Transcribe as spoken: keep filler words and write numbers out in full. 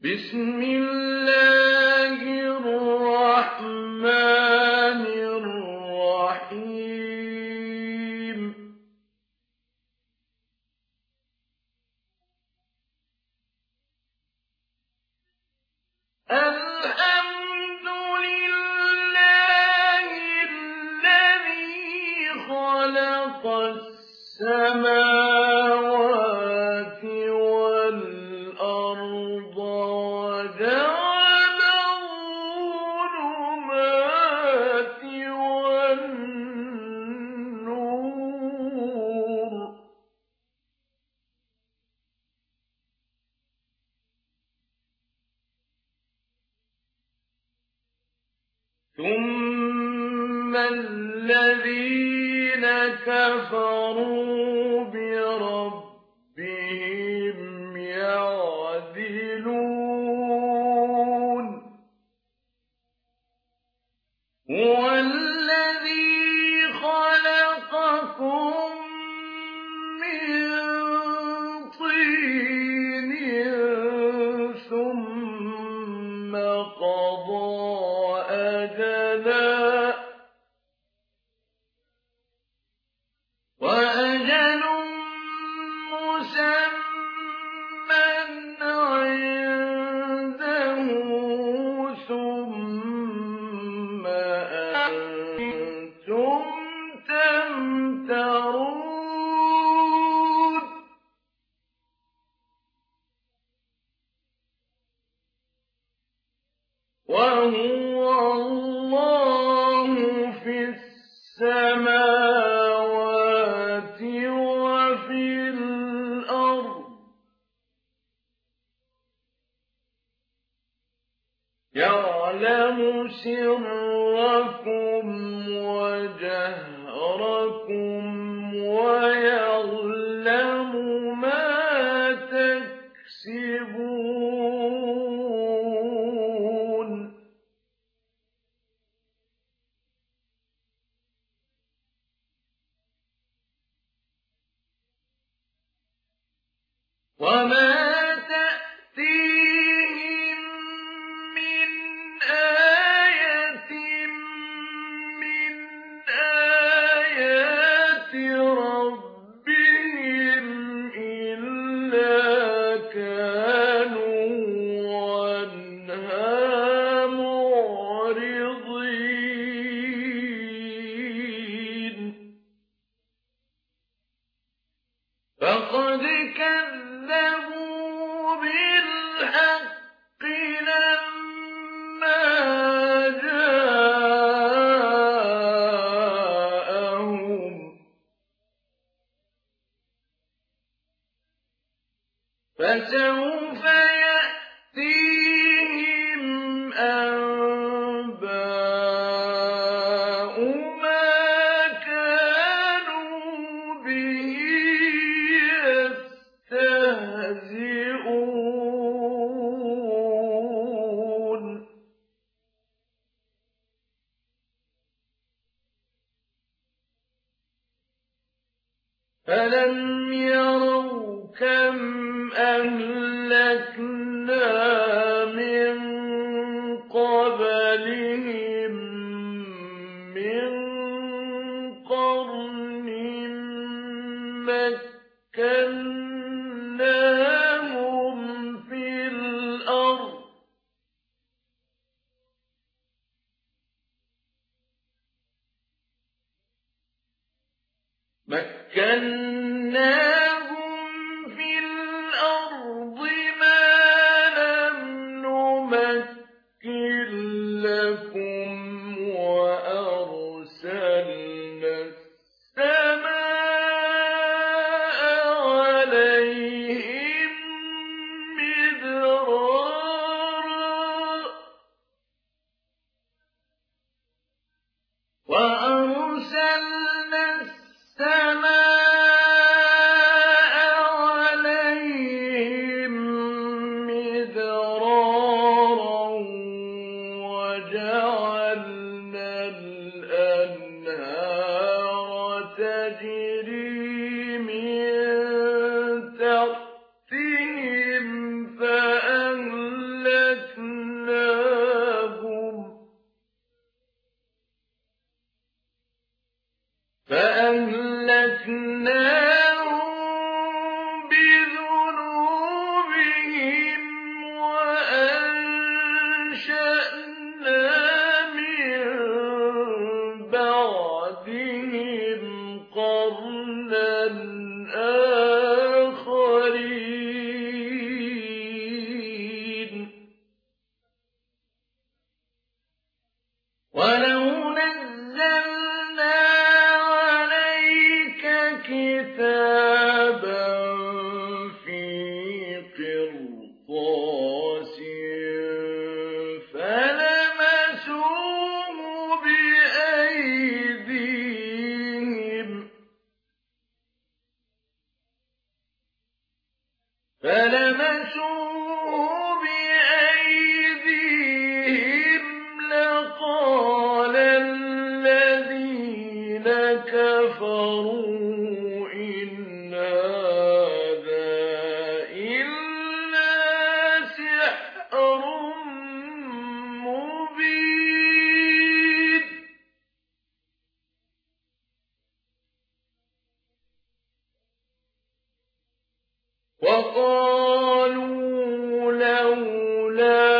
بسم الله الرحمن الرحيم الحمد لله الذي خلق السماوات والأرض وجعل الظلمات والنور ثم الذين كفروا بربهم يعدلون هو الذي خلقكم من طين ثم قضى أجلا وأجل مسمى عنده ثم أنتم تمترون وهو الله في السماوات وفي الأرض يعلم سركم وجهركم ويعلم ما تكسبون وما تأتيهم من آية من آيات ربهم إلا كانوا عنها معرضين فقد كذبوا بالحق لما جاءهم فسوف يأتيهم أنباء ما كانوا به يستهزئون ألم يروا كم أهلكنا من قبلهم من قرن مكناهم في الأرض مكناهم في الأرض ما لم نمكن لكم وأرسلنا السماء عليهم مدرارا وأرسلنا السماء عليهم مدرارا لولا